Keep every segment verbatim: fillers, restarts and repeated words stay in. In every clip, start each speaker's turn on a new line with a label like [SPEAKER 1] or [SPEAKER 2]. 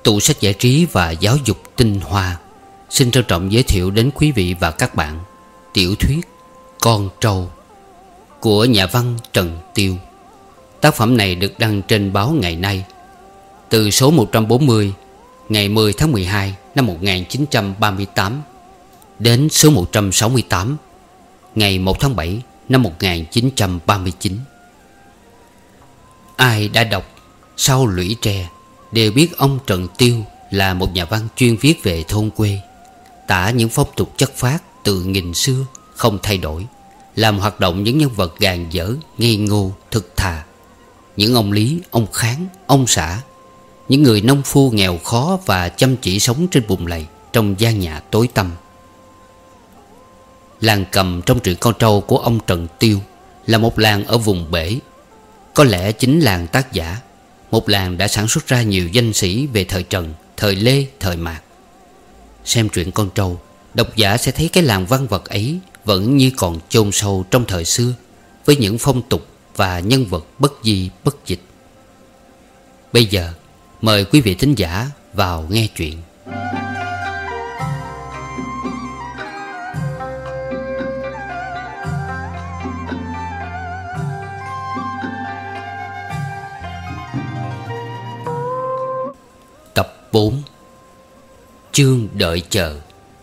[SPEAKER 1] tủ sách giải trí và giáo dục tinh hoa xin trân trọng giới thiệu đến quý vị và các bạn tiểu thuyết Con Trâu của nhà văn Trần Tiêu. Tác phẩm này được đăng trên báo Ngày Nay từ số một trăm bốn mươi ngày mười tháng mười hai năm một nghìn chín trăm ba mươi tám đến số một trăm sáu mươi tám ngày một tháng bảy năm một nghìn chín trăm ba mươi chín. Ai đã đọc Sau Lũy Tre đều biết ông Trần Tiêu là một nhà văn chuyên viết về thôn quê, tả những phong tục chất phác từ nghìn xưa không thay đổi, làm hoạt động những nhân vật gàn dở, ngây ngô, thực thà, những ông Lý, ông Kháng, ông Xã, những người nông phu nghèo khó và chăm chỉ sống trên bùn lầy trong gian nhà tối tăm. Làng Cầm trong truyện Con Trâu của ông Trần Tiêu là một làng ở vùng bể, có lẽ chính làng tác giả, một làng đã sản xuất ra nhiều danh sĩ về thời Trần, thời Lê, thời Mạc. Xem truyện Con Trâu, độc giả sẽ thấy cái làng văn vật ấy vẫn như còn chôn sâu trong thời xưa, với những phong tục và nhân vật bất di bất dịch. Bây giờ mời quý vị thính giả vào nghe chuyện. Tập bốn. Chương đợi chờ.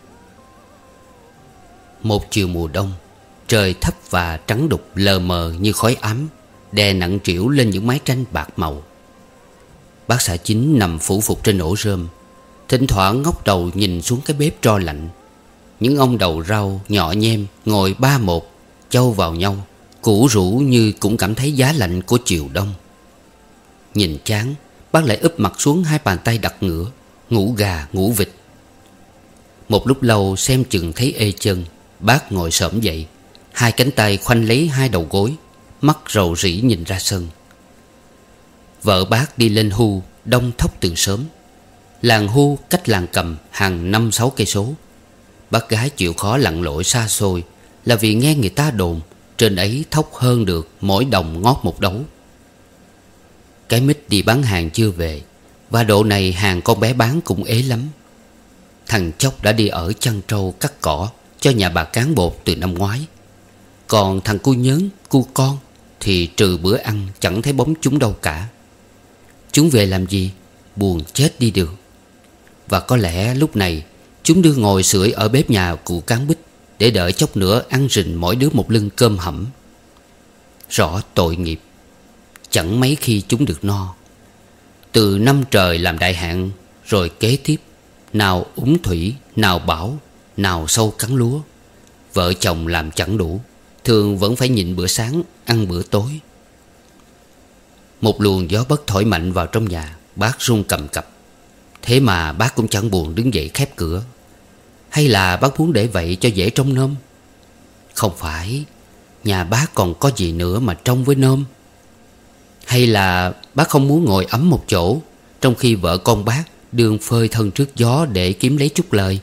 [SPEAKER 1] Một chiều mùa đông, trời thấp và trắng đục lờ mờ như khói ám, đè nặng trĩu lên những mái tranh bạc màu. Bác xã Chính nằm phủ phục trên ổ rơm, thỉnh thoảng ngóc đầu nhìn xuống cái bếp tro lạnh. Những ông đầu rau nhỏ nhem ngồi ba một, châu vào nhau, củ rũ như cũng cảm thấy giá lạnh của chiều đông. Nhìn chán, bác lại úp mặt xuống hai bàn tay đặt ngửa, ngủ gà ngủ vịt. Một lúc lâu xem chừng thấy ê chân, bác ngồi xổm dậy, hai cánh tay khoanh lấy hai đầu gối, mắt rầu rĩ nhìn ra sân. Vợ bác đi lên Hu đông thóc từ sớm. Làng Hu cách làng Cầm hàng năm sáu cây số. Bác gái chịu khó lặn lội xa xôi là vì nghe người ta đồn trên ấy thóc hơn được mỗi đồng ngót một đấu. Cái Mít đi bán hàng chưa về, và độ này hàng con bé bán cũng ế lắm. Thằng Chốc đã đi ở chăn trâu cắt cỏ cho nhà bà cán bột từ năm ngoái. Còn thằng cu Nhớn, cu Con thì trừ bữa ăn chẳng thấy bóng chúng đâu cả. Chúng về làm gì? Buồn chết đi được. Và có lẽ lúc này chúng đưa ngồi sưởi ở bếp nhà cụ Cán Bích, để đợi chốc nữa ăn rình mỗi đứa một lưng cơm hẩm. Rõ tội nghiệp, chẳng mấy khi chúng được no. Từ năm trời làm đại hạn, rồi kế tiếp nào úng thủy, nào bão, nào sâu cắn lúa. Vợ chồng làm chẳng đủ, thường vẫn phải nhịn bữa sáng, ăn bữa tối. Một luồng gió bất thổi mạnh vào trong nhà, bác run cầm cập. Thế mà bác cũng chẳng buồn đứng dậy khép cửa. Hay là bác muốn để vậy cho dễ trông nom? Không phải, nhà bác còn có gì nữa mà trông với nôm. Hay là bác không muốn ngồi ấm một chỗ, trong khi vợ con bác đương phơi thân trước gió để kiếm lấy chút lời?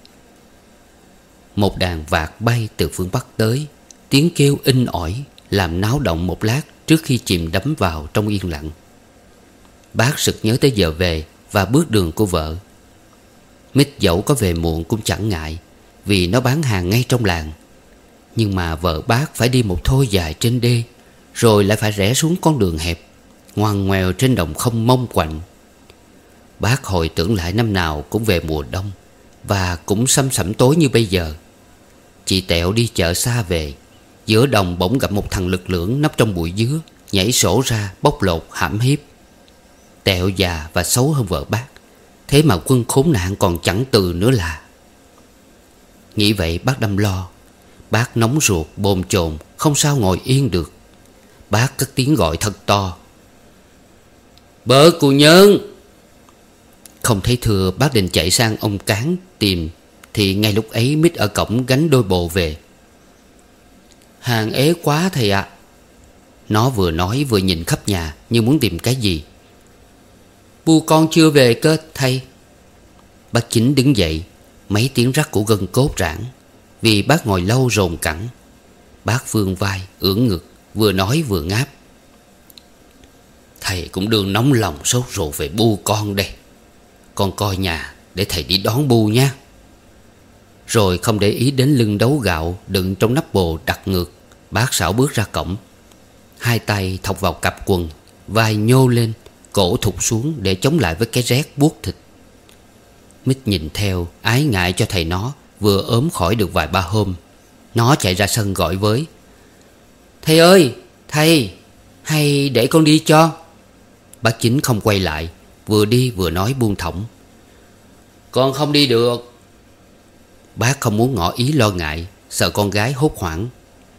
[SPEAKER 1] Một đàn vạc bay từ phương Bắc tới, tiếng kêu inh ỏi làm náo động một lát trước khi chìm đắm vào trong yên lặng. Bác sực nhớ tới giờ về và bước đường của vợ. Mít dẫu có về muộn cũng chẳng ngại, vì nó bán hàng ngay trong làng. Nhưng mà vợ bác phải đi một thôi dài trên đê, rồi lại phải rẽ xuống con đường hẹp, ngoằn ngoèo trên đồng không mông quạnh. Bác hồi tưởng lại năm nào cũng về mùa đông, và cũng săm sẩm tối như bây giờ. Chị Tẹo đi chợ xa về, giữa đồng bỗng gặp một thằng lực lưỡng nấp trong bụi dứa, nhảy sổ ra bóc lột hãm hiếp. Tẹo già và xấu hơn vợ bác, thế mà quân khốn nạn còn chẳng từ nữa là. Nghĩ vậy bác đâm lo. Bác nóng ruột bồn chồn, không sao ngồi yên được. Bác cất tiếng gọi thật to: "Bớ cu Nhớn!" Không thấy thưa, bác định chạy sang ông Cán tìm, thì ngay lúc ấy Mít ở cổng gánh đôi bồ về. "Hàng ế quá thầy ạ." Nó vừa nói vừa nhìn khắp nhà như muốn tìm cái gì. "Bu con chưa về cơ thầy." Bác Chính đứng dậy, mấy tiếng rắc của gân cốt rãng, vì bác ngồi lâu rồn cẳng. Bác vươn vai ưỡn ngực, vừa nói vừa ngáp: "Thầy cũng đương nóng lòng sốt ruột về bu con đây. con coi nhà để thầy đi đón Bu nha. Rồi không để ý đến lưng đấu gạo đựng trong nắp bồ đặt ngược, bác Sảo bước ra cổng. Hai tay thọc vào cặp quần, vai nhô lên, cổ thụt xuống để chống lại với cái rét buốt thịt. Mít nhìn theo, ái ngại cho thầy nó vừa ốm khỏi được vài ba hôm. Nó chạy ra sân gọi với: "Thầy ơi, thầy, hay để con đi cho?" Bác Chính không quay lại, vừa đi vừa nói buông thõng: "Con không đi được." Bác không muốn ngỏ ý lo ngại, sợ con gái hốt hoảng.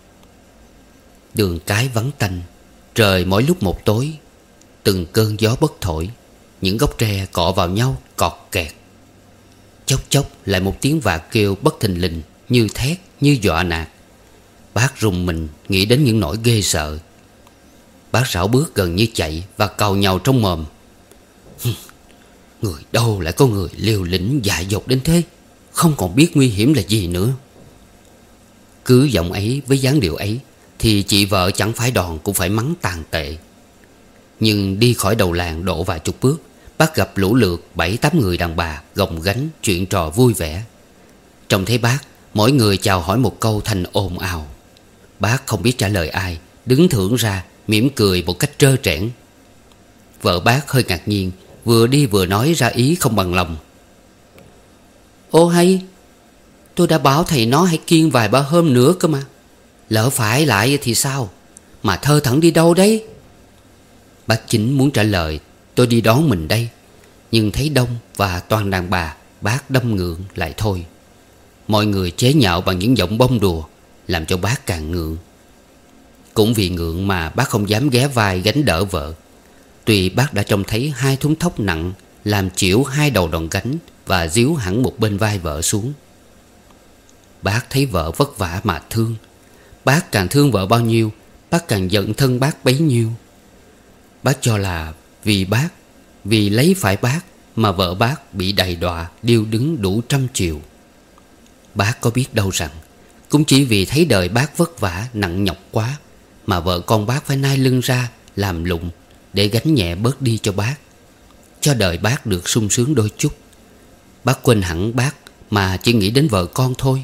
[SPEAKER 1] Đường cái vắng tanh, trời mỗi lúc một tối. Từng cơn gió bất thổi, những gốc tre cọ vào nhau cọt kẹt. Chốc chốc lại một tiếng vạc kêu bất thình lình, như thét, như dọa nạt. Bác rùng mình nghĩ đến những nỗi ghê sợ. Bác rảo bước gần như chạy và càu nhàu trong mồm: "Người đâu lại có người liều lĩnh dại dột đến thế, không còn biết nguy hiểm là gì nữa." Cứ giọng ấy với dáng điệu ấy thì chị vợ chẳng phải đòn cũng phải mắng tàn tệ. Nhưng đi khỏi đầu làng độ vài chục bước, bác gặp lũ lượt bảy tám người đàn bà gồng gánh chuyện trò vui vẻ. Trông thấy bác, mỗi người chào hỏi một câu thành ồn ào. Bác không biết trả lời ai, đứng thưởng ra mỉm cười một cách trơ trẽn. Vợ bác hơi ngạc nhiên, vừa đi vừa nói ra ý không bằng lòng: "Ô hay, tôi đã bảo thầy nó hãy kiêng vài ba hôm nữa cơ mà. Lỡ phải lại thì sao? Mà thơ thẩn đi đâu đấy?" Bác Chính muốn trả lời tôi đi đón mình đây, nhưng thấy đông và toàn đàn bà, bác đâm ngượng lại thôi. Mọi người chế nhạo bằng những giọng bông đùa, làm cho bác càng ngượng. Cũng vì ngượng mà bác không dám ghé vai gánh đỡ vợ. Tuy bác đã trông thấy hai thúng thóc nặng làm chịu hai đầu đòn gánh và díu hẳn một bên vai vợ xuống. Bác thấy vợ vất vả mà thương. Bác càng thương vợ bao nhiêu, bác càng giận thân bác bấy nhiêu. Bác cho là vì bác, vì lấy phải bác mà vợ bác bị đầy đọa điêu đứng đủ trăm chiều. Bác có biết đâu rằng cũng chỉ vì thấy đời bác vất vả nặng nhọc quá mà vợ con bác phải nai lưng ra làm lụng để gánh nhẹ bớt đi cho bác, cho đời bác được sung sướng đôi chút. Bác quên hẳn bác mà chỉ nghĩ đến vợ con thôi.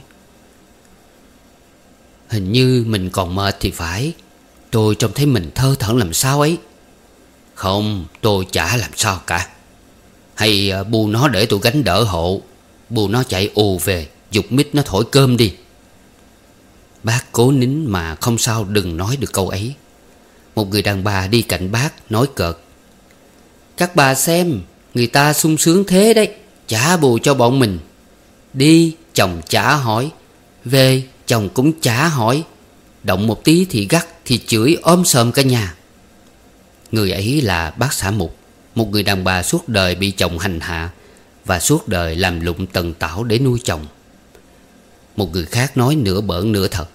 [SPEAKER 1] Hình như mình còn mệt thì phải. Tôi trông thấy mình thơ thẩn làm sao ấy. Không, tôi chả làm sao cả. Hay bu nó để tôi gánh đỡ hộ. Bu nó chạy ù về, giục Mít nó thổi cơm đi. Bác cố nín mà không sao đừng nói được câu ấy. Một người đàn bà đi cạnh bác nói cợt: "Các bà xem, người ta sung sướng thế đấy, chả bù cho bọn mình. Đi chồng chả hỏi, về chồng cũng chả hỏi. Động một tí thì gắt thì chửi ôm sòm cả nhà." Người ấy là bác xã Mục, một người đàn bà suốt đời bị chồng hành hạ và suốt đời làm lụng tần tảo để nuôi chồng. Một người khác nói nửa bỡn nửa thật: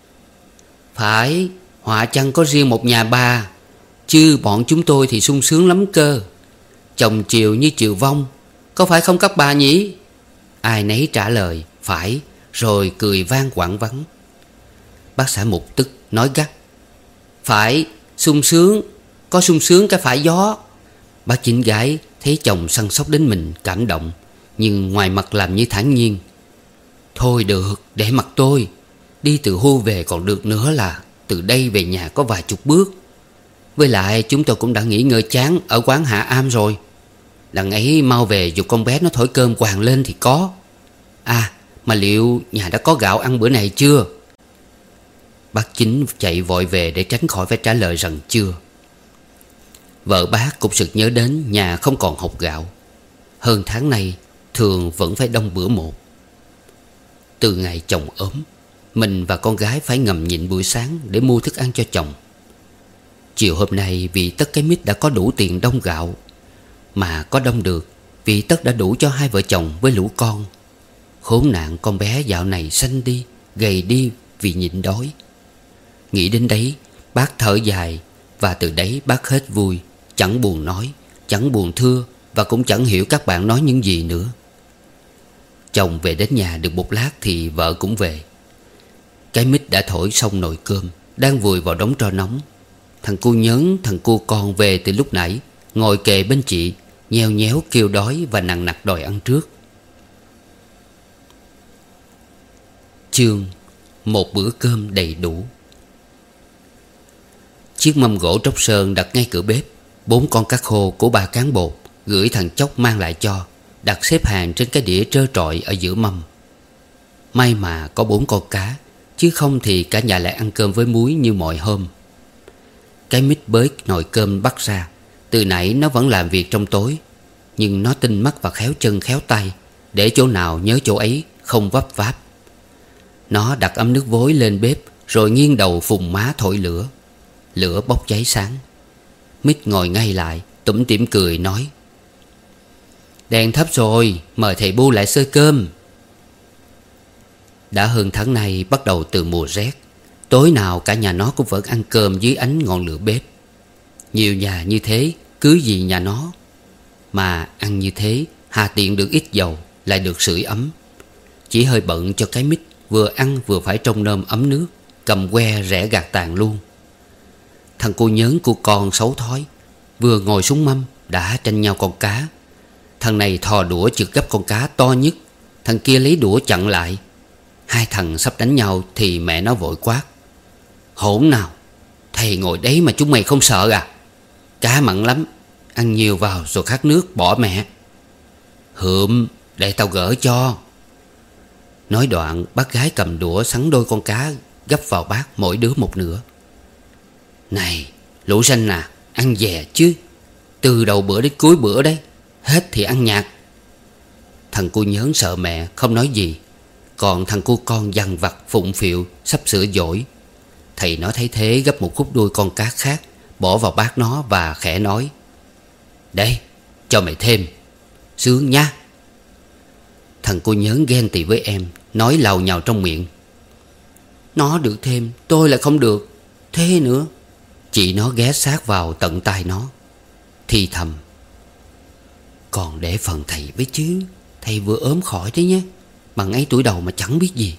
[SPEAKER 1] "Phải, họa chăng có riêng một nhà bà, chứ bọn chúng tôi thì sung sướng lắm cơ. Chồng chiều như chiều vong, có phải không các bà nhỉ?" Ai nấy trả lời phải, rồi cười vang quảng vắng. Bác xã Mục tức nói gắt: "Phải, sung sướng, có sung sướng cái phải gió." Bác Chính gái thấy chồng săn sóc đến mình cảm động, nhưng ngoài mặt làm như thản nhiên: "Thôi được, để mặc tôi. Đi từ Hu về còn được nữa là từ đây về nhà có vài chục bước. Với lại chúng tôi cũng đã nghỉ ngơi chán ở quán Hạ Am rồi. Đằng ấy mau về giục con bé nó thổi cơm quàng lên thì có. À, mà liệu nhà đã có gạo ăn bữa này chưa?" Bác Chính chạy vội về để tránh khỏi phải trả lời rằng chưa. Vợ bác cũng sực nhớ đến nhà không còn hột gạo. Hơn tháng nay thường vẫn phải đông bữa một. Từ ngày chồng ốm, mình và con gái phải ngầm nhịn buổi sáng để mua thức ăn cho chồng. Chiều hôm nay vì Tất cái Mít đã có đủ tiền đông gạo. Mà có đông được vì Tất đã đủ cho hai vợ chồng với lũ con. Khốn nạn con bé dạo này xanh đi, gầy đi vì nhịn đói. Nghĩ đến đấy, bác thở dài. Và từ đấy bác hết vui, chẳng buồn nói, chẳng buồn thưa, và cũng chẳng hiểu các bạn nói những gì nữa. Chồng về đến nhà được một lát thì vợ cũng về. Cái Mít đã thổi xong nồi cơm, đang vùi vào đống tro nóng. Thằng cu Nhớn, thằng cu con về từ lúc nãy, ngồi kề bên chị, nheo nhéo kêu đói và nằng nặc đòi ăn trước. Chương một bữa cơm đầy đủ. Chiếc mâm gỗ tróc sơn đặt ngay cửa bếp. Bốn con cá khô của bà cán bột gửi thằng Chốc mang lại cho, đặt xếp hàng trên cái đĩa trơ trọi ở giữa mâm. May mà có bốn con cá, chứ không thì cả nhà lại ăn cơm với muối như mọi hôm. Cái mít bới nồi cơm bắt ra. Từ nãy nó vẫn làm việc trong tối, nhưng nó tinh mắt và khéo chân khéo tay, để chỗ nào nhớ chỗ ấy, không vấp váp. Nó đặt ấm nước vối lên bếp, rồi nghiêng đầu phùng má thổi lửa. Lửa bốc cháy sáng. Mít ngồi ngay lại, tủm tỉm cười nói: "Đèn thấp rồi, mời thầy Bu lại xơi cơm." Đã hơn tháng nay bắt đầu từ mùa rét. Tối nào cả nhà nó cũng vẫn ăn cơm dưới ánh ngọn lửa bếp. Nhiều nhà như thế, cứ gì nhà nó. Mà ăn như thế, hà tiện được ít dầu, lại được sưởi ấm. Chỉ hơi bận cho cái mít, vừa ăn vừa phải trông nom ấm nước, cầm que rẽ gạt tàn luôn. Thằng cô nhớn của con xấu thói, vừa ngồi xuống mâm đã tranh nhau con cá. Thằng này thò đũa chực gấp con cá to nhất, thằng kia lấy đũa chặn lại. Hai thằng sắp đánh nhau thì mẹ nó vội quát: "Hỗn nào, thầy ngồi đấy mà chúng mày không sợ à? Cá mặn lắm, ăn nhiều vào rồi khát nước bỏ mẹ." "Hượm, để tao gỡ cho." Nói đoạn bác gái cầm đũa sắn đôi con cá gấp vào bát mỗi đứa một nửa. "Này, lũ ranh à, ăn dè chứ. Từ đầu bữa đến cuối bữa đấy, hết thì ăn nhạt." Thằng cu nhớn sợ mẹ không nói gì. Còn thằng cu con dằn vặt phụng phịu sắp sửa dỗi. Thầy nó thấy thế gấp một khúc đuôi con cá khác, bỏ vào bát nó và khẽ nói: "Đây, cho mày thêm. Sướng nha." Thằng cô nhớn ghen tị với em, nói làu nhàu trong miệng: "Nó được thêm, tôi lại không được. Thế nữa." Chị nó ghé sát vào tận tai nó, thì thầm: "Còn để phần thầy với chứ. Thầy vừa ốm khỏi đấy nhé. Bằng ấy tuổi đầu mà chẳng biết gì."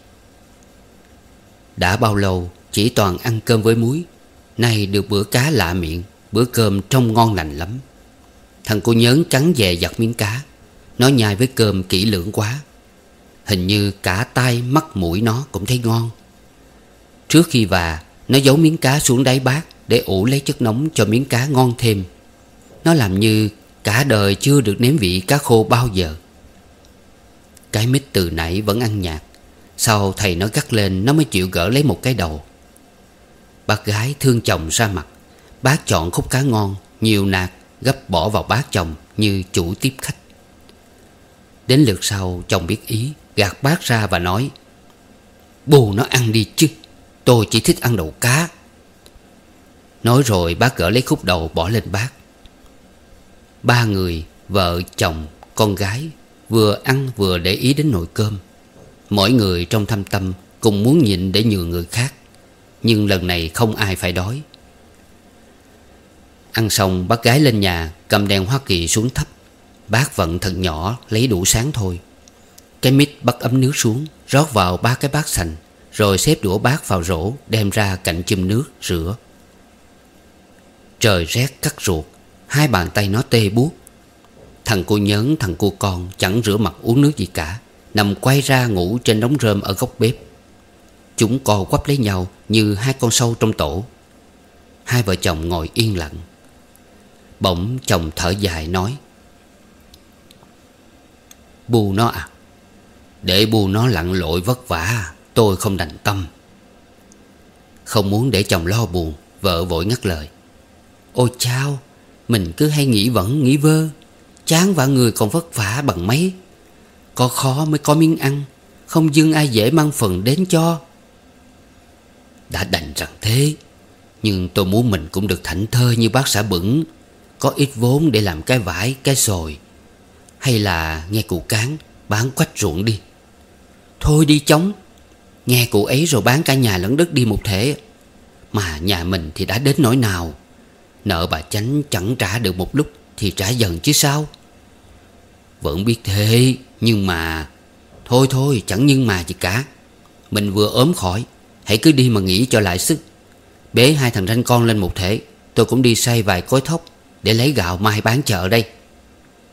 [SPEAKER 1] Đã bao lâu chỉ toàn ăn cơm với muối, nay được bữa cá lạ miệng, bữa cơm trông ngon lành lắm. Thằng cô nhớn cắn dè giặt miếng cá. Nó nhai với cơm kỹ lưỡng quá. Hình như cả tai mắt mũi nó cũng thấy ngon. Trước khi và, nó giấu miếng cá xuống đáy bát để ủ lấy chất nóng cho miếng cá ngon thêm. Nó làm như cả đời chưa được nếm vị cá khô bao giờ. Cái mít từ nãy vẫn ăn nhạt. Sau thầy nó gắt lên nó mới chịu gỡ lấy một cái đầu. Bác gái thương chồng ra mặt. Bác chọn khúc cá ngon, nhiều nạc, gấp bỏ vào bát chồng như chủ tiếp khách. Đến lượt sau chồng biết ý, gạt bát ra và nói: "Bù nó ăn đi chứ, tôi chỉ thích ăn đầu cá." Nói rồi bác gỡ lấy khúc đầu bỏ lên bát. Ba người, vợ, chồng, con gái, vừa ăn vừa để ý đến nồi cơm. Mỗi người trong thâm tâm cùng muốn nhịn để nhường người khác. Nhưng lần này không ai phải đói. Ăn xong bác gái lên nhà, cầm đèn Hoa Kỳ xuống thắp. Bác vận thật nhỏ, lấy đủ sáng thôi. Cái mít bắt ấm nước xuống, rót vào ba cái bát sành, rồi xếp đũa bát vào rổ, đem ra cạnh chum nước rửa. Trời rét cắt ruột, hai bàn tay nó tê buốt. Thằng cô nhớn thằng cô con chẳng rửa mặt uống nước gì cả, nằm quay ra ngủ trên đống rơm ở góc bếp. Chúng co quắp lấy nhau như hai con sâu trong tổ. Hai vợ chồng ngồi yên lặng. Bỗng chồng thở dài nói: "Bu nó à, để bu nó lặn lội vất vả, tôi không đành tâm." Không muốn để chồng lo buồn, vợ vội ngắt lời: "Ôi chao, mình cứ hay nghĩ vẩn nghĩ vơ. Chán vả người còn vất vả bằng mấy. Có khó mới có miếng ăn, không dưng ai dễ mang phần đến cho." Đã đành rằng thế, nhưng tôi muốn mình cũng được thảnh thơi như bác xã Bửng, có ít vốn để làm cái vải, cái sồi. Hay là nghe cụ Cán bán quách ruộng đi. Thôi đi chóng, nghe cụ ấy rồi bán cả nhà lẫn đất đi một thể. Mà nhà mình thì đã đến nỗi nào. Nợ bà Chánh chẳng trả được một lúc thì trả dần chứ sao. Vẫn biết thế, nhưng mà... Thôi thôi, chẳng nhưng mà gì cả. Mình vừa ốm khỏi, hãy cứ đi mà nghỉ cho lại sức. Bế hai thằng ranh con lên một thể, tôi cũng đi xay vài cối thóc để lấy gạo mai bán chợ đây.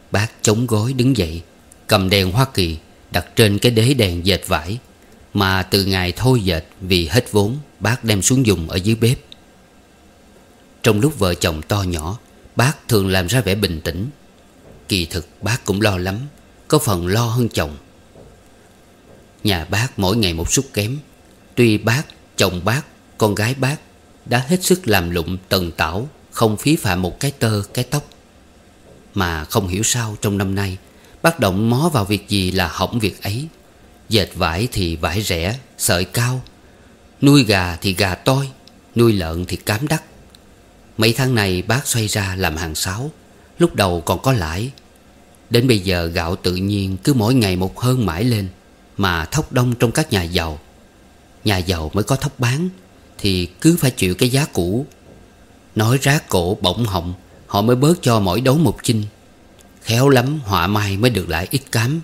[SPEAKER 1] Bác chống gối đứng dậy, cầm đèn Hoa Kỳ đặt trên cái đế đèn dệt vải mà từ ngày thôi dệt vì hết vốn bác đem xuống dùng ở dưới bếp. Trong lúc vợ chồng to nhỏ, bác thường làm ra vẻ bình tĩnh. Kỳ thực bác cũng lo lắm, có phần lo hơn chồng. Nhà bác mỗi ngày một sút kém. Tuy bác, chồng bác, con gái bác đã hết sức làm lụng tần tảo, không phí phạm một cái tơ cái tóc, mà không hiểu sao trong năm nay bác động mó vào việc gì là hỏng việc ấy. Dệt vải thì vải rẻ, sợi cao. Nuôi gà thì gà toi, nuôi lợn thì cám đắt. Mấy tháng này bác xoay ra làm hàng sáo, lúc đầu còn có lãi. Đến bây giờ gạo tự nhiên cứ mỗi ngày một hơn mãi lên, mà thóc đông trong các nhà giàu. Nhà giàu mới có thóc bán thì cứ phải chịu cái giá cũ. Nói rác cổ bỗng họng, họ mới bớt cho mỗi đấu một chinh. Khéo lắm họa mai mới được lại ít cám.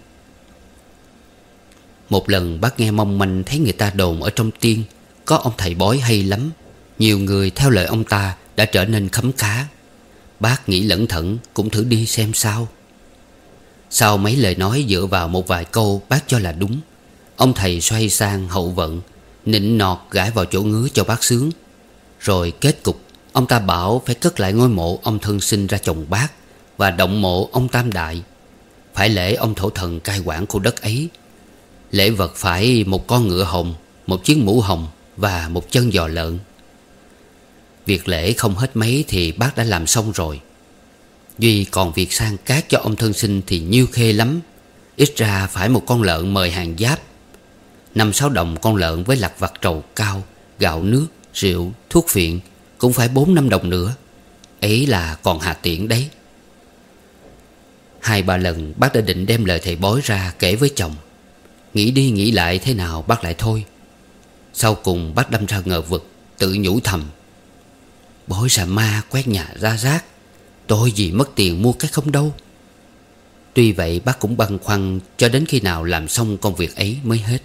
[SPEAKER 1] Một lần bác nghe mong manh thấy người ta đồn ở trong Tiên có ông thầy bói hay lắm. Nhiều người theo lời ông ta đã trở nên khấm khá. Bác nghĩ lẩn thận cũng thử đi xem sao. Sau mấy lời nói dựa vào một vài câu bác cho là đúng, ông thầy xoay sang hậu vận, nịnh nọt gãi vào chỗ ngứa cho bác sướng. Rồi kết cục ông ta bảo phải cất lại ngôi mộ ông thân sinh ra chồng bác và động mộ ông Tam Đại. Phải lễ ông thổ thần cai quản khu đất ấy. Lễ vật phải một con ngựa hồng, một chiếc mũ hồng và một chân giò lợn. Việc lễ không hết mấy thì bác đã làm xong rồi. Duy còn việc sang cát cho ông thân sinh thì nhiêu khê lắm. Ít ra phải một con lợn mời hàng giáp. Năm sáu đồng con lợn với lặt vặt trầu cao, gạo nước, rượu, thuốc phiện cũng phải bốn năm đồng nữa. Ấy là còn hà tiễn đấy. Hai ba lần bác đã định đem lời thầy bói ra kể với chồng. Nghĩ đi nghĩ lại thế nào bác lại thôi. Sau cùng bác đâm ra ngờ vực, tự nhủ thầm: bói xà ma quét nhà ra rác, tôi gì mất tiền mua cái không đâu. Tuy vậy bác cũng băn khoăn cho đến khi nào làm xong công việc ấy mới hết.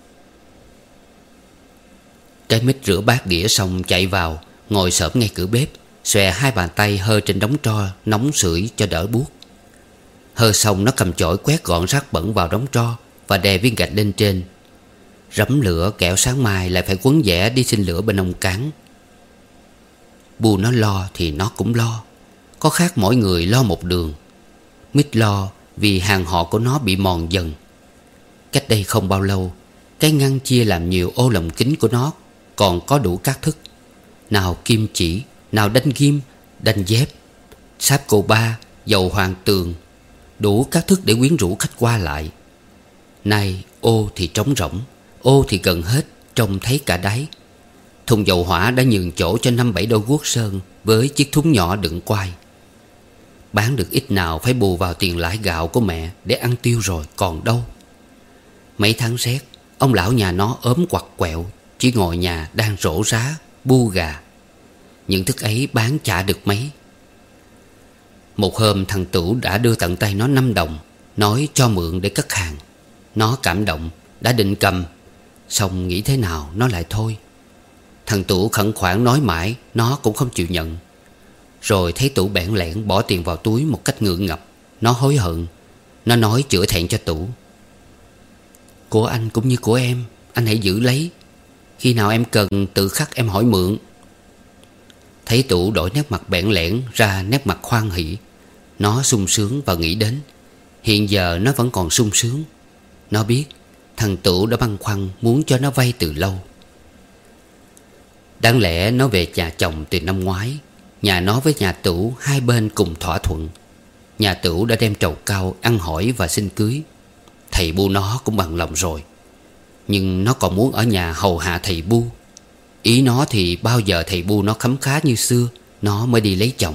[SPEAKER 1] Cái mít rửa bát đĩa xong chạy vào, ngồi xổm ngay cửa bếp, xòe hai bàn tay hơ trên đống tro nóng sưởi cho đỡ buốt. Hơ xong nó cầm chổi quét gọn rác bẩn vào đống tro và đè viên gạch lên trên. Rẫm lửa kẻo sáng mai lại phải quấn vẽ đi xin lửa bên ông Cán. Bu nó lo thì nó cũng lo, có khác mỗi người lo một đường. Mít lo vì hàng họ của nó bị mòn dần. Cách đây không bao lâu, cái ngăn chia làm nhiều ô lồng kính của nó còn có đủ các thức. Nào kim chỉ, nào đanh ghim, đanh dép, sáp cô ba, dầu hoàng tường, đủ các thức để quyến rũ khách qua lại. Nay ô thì trống rỗng, ô thì gần hết, trông thấy cả đáy. Thùng dầu hỏa đã nhường chỗ cho năm bảy đôi guốc sơn với chiếc thúng nhỏ đựng quai. Bán được ít nào phải bù vào tiền lãi gạo của mẹ để ăn tiêu rồi còn đâu. Mấy tháng rét, ông lão nhà nó ốm quặt quẹo, chỉ ngồi nhà đang rổ rá, bu gà. Những thức ấy bán chả được mấy. Một hôm thằng Tửu đã đưa tận tay nó năm đồng, nói cho mượn để cất hàng. Nó cảm động, đã định cầm, xong nghĩ thế nào nó lại thôi. Thằng Tửu khẩn khoản nói mãi, nó cũng không chịu nhận. Rồi thấy Tửu bẽn lẽn bỏ tiền vào túi một cách ngượng ngập, nó hối hận. Nó nói chữa thẹn cho Tửu: của anh cũng như của em, anh hãy giữ lấy. Khi nào em cần tự khắc em hỏi mượn. Thấy Tửu đổi nét mặt bẽn lẽn ra nét mặt hoan hỷ, nó sung sướng và nghĩ đến hiện giờ nó vẫn còn sung sướng. Nó biết thằng Tửu đã băn khoăn muốn cho nó vay từ lâu. Đáng lẽ nó về nhà chồng từ năm ngoái. Nhà nó với nhà Tửu hai bên cùng thỏa thuận. Nhà Tửu đã đem trầu cao ăn hỏi và xin cưới. Thầy Bu nó cũng bằng lòng rồi. Nhưng nó còn muốn ở nhà hầu hạ thầy Bu. Ý nó thì bao giờ thầy Bu nó khấm khá như xưa, nó mới đi lấy chồng.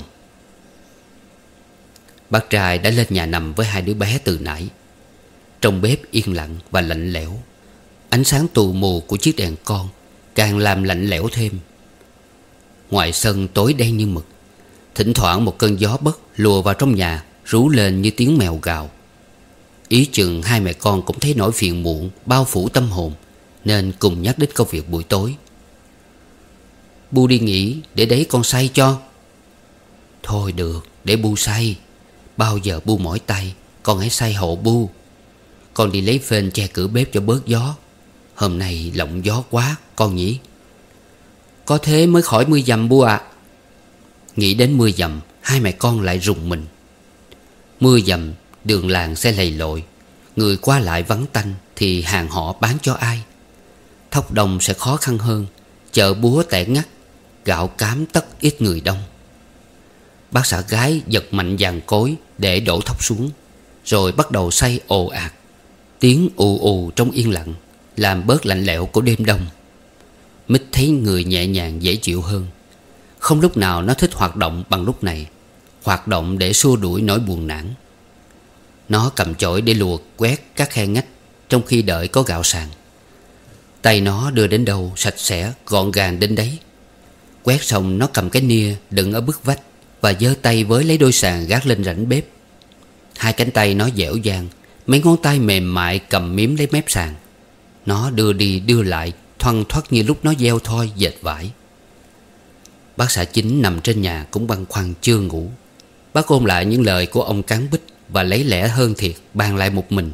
[SPEAKER 1] Bác trai đã lên nhà nằm với hai đứa bé từ nãy. Trong bếp yên lặng và lạnh lẽo. Ánh sáng tù mù của chiếc đèn con càng làm lạnh lẽo thêm. Ngoài sân tối đen như mực. Thỉnh thoảng một cơn gió bất lùa vào trong nhà, rú lên như tiếng mèo gào. Ý chừng hai mẹ con cũng thấy nỗi phiền muộn bao phủ tâm hồn, nên cùng nhắc đến công việc buổi tối. Bu đi nghỉ để đấy con say cho. Thôi được, để Bu say. bao giờ bu mỏi tay, con hãy say hộ bu. Con đi lấy phên che cửa bếp cho bớt gió. Hôm nay lộng gió quá con nhỉ. Có thế mới khỏi mưa dầm bu ạ. Nghĩ đến mưa dầm, hai mẹ con lại rùng mình. Mưa dầm, đường làng sẽ lầy lội, người qua lại vắng tanh, thì hàng họ bán cho ai? Thóc đồng sẽ khó khăn hơn, chợ búa tẻ ngắt, gạo cám tất ít người đông. Bác xã gái giật mạnh dàn cối để đổ thóc xuống, rồi bắt đầu xay ồ ạt. Tiếng ù ù trong yên lặng làm bớt lạnh lẽo của đêm đông. Mít thấy người nhẹ nhàng dễ chịu hơn. Không lúc nào nó thích hoạt động bằng lúc này, hoạt động để xua đuổi nỗi buồn nản. Nó cầm chổi để lùa quét các khe ngách trong khi đợi có gạo sàn. Tay nó đưa đến đâu sạch sẽ gọn gàng đến đấy. Quét xong nó cầm cái nia đựng ở bức vách và giơ tay với lấy đôi sàn gác lên rãnh bếp. Hai cánh tay nó dẻo dang, mấy ngón tay mềm mại cầm miếm lấy mép sàn. Nó đưa đi đưa lại thoăn thoắt như lúc nó gieo thoi dệt vải. Bác xã Chính nằm trên nhà cũng băn khoăn chưa ngủ. Bác ôn lại những lời của ông Cán Bích và lấy lẽ hơn thiệt bàn lại một mình.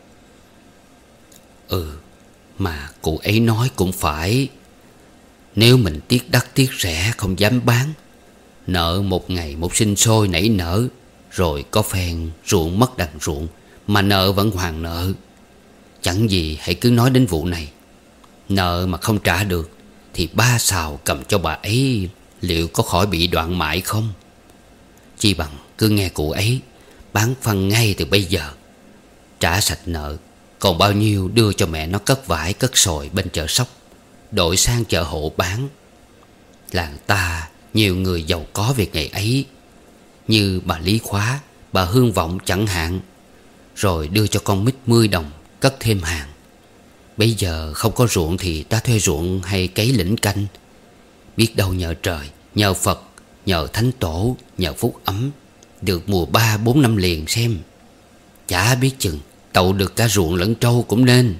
[SPEAKER 1] Ừ, mà cụ ấy nói cũng phải. Nếu mình tiếc đắt tiếc rẻ không dám bán, nợ một ngày một sinh sôi nảy nở, rồi có phen ruộng mất đằng ruộng mà nợ vẫn hoàn nợ. Chẳng gì hãy cứ nói đến vụ này. Nợ mà không trả được thì ba sào cầm cho bà ấy liệu có khỏi bị đoạn mại không? Chi bằng cứ nghe cụ ấy bán phân ngay từ bây giờ, trả sạch nợ, còn bao nhiêu đưa cho mẹ nó cất vải cất sồi bên chợ Sóc, đội sang chợ Hộ bán. Làng ta nhiều người giàu có việc ngày ấy, như bà Lý Khóa, bà Hương Vọng chẳng hạn. Rồi đưa cho con Mít mười đồng cất thêm hàng. Bây giờ không có ruộng thì ta thuê ruộng hay cấy lĩnh canh. Biết đâu nhờ trời, nhờ Phật, nhờ Thánh Tổ, nhờ phúc ấm, được mùa ba bốn năm liền xem. Chả biết chừng tậu được cả ruộng lẫn trâu cũng nên.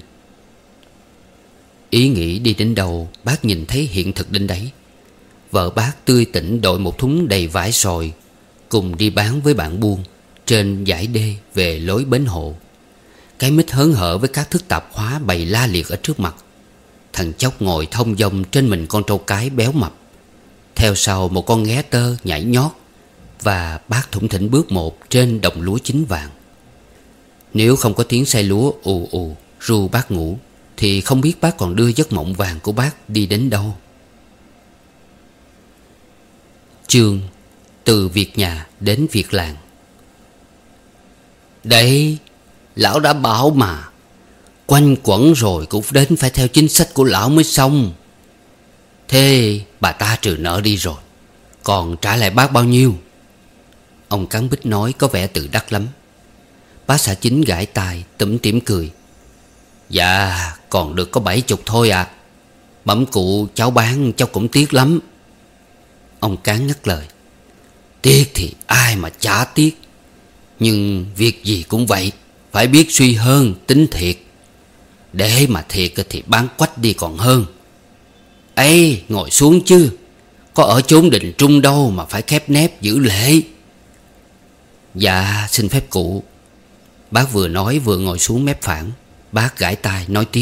[SPEAKER 1] Ý nghĩ đi đến đâu bác nhìn thấy hiện thực đến đấy. Vợ bác tươi tỉnh đội một thúng đầy vải sồi, cùng đi bán với bạn buôn trên dải đê về lối bến Hộ. Cái Mít hớn hở với các thức tạp hóa bày la liệt ở trước mặt. Thằng Chốc ngồi thông dong trên mình con trâu cái béo mập. Theo sau một con nghé tơ nhảy nhót. Và bác thủng thỉnh bước một trên đồng lúa chín vàng. Nếu không có tiếng xay lúa ù ù ru bác ngủ, thì không biết bác còn đưa giấc mộng vàng của bác đi đến đâu. Chương từ việc nhà đến việc làng. Đấy, lão đã bảo mà, quanh quẩn rồi cũng đến phải theo chính sách của lão mới xong. Thế bà ta trừ nợ đi rồi, còn trả lại bác bao nhiêu? Ông Cán Bích nói có vẻ tự đắc lắm. Bác xã Chính gãi tai tủm tỉm cười. Dạ còn được có bảy chục thôi ạ. À. Bẩm cụ cháu bán cháu cũng tiếc lắm. Ông Cán ngắt lời. Tiếc thì ai mà chả tiếc, nhưng việc gì cũng vậy, phải biết suy hơn tính thiệt. Để mà thiệt thì bán quách đi còn hơn. Ê ngồi xuống chứ, có ở chốn đình trung đâu mà phải khép nép giữ lễ. Dạ xin phép cụ. Bác vừa nói vừa ngồi xuống mép phản. Bác gãi tai nói tiếp.